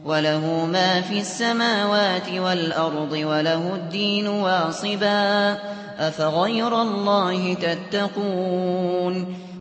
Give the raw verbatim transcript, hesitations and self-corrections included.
وله ما في السماوات والأرض وله الدين واصبا أفغير الله تتقون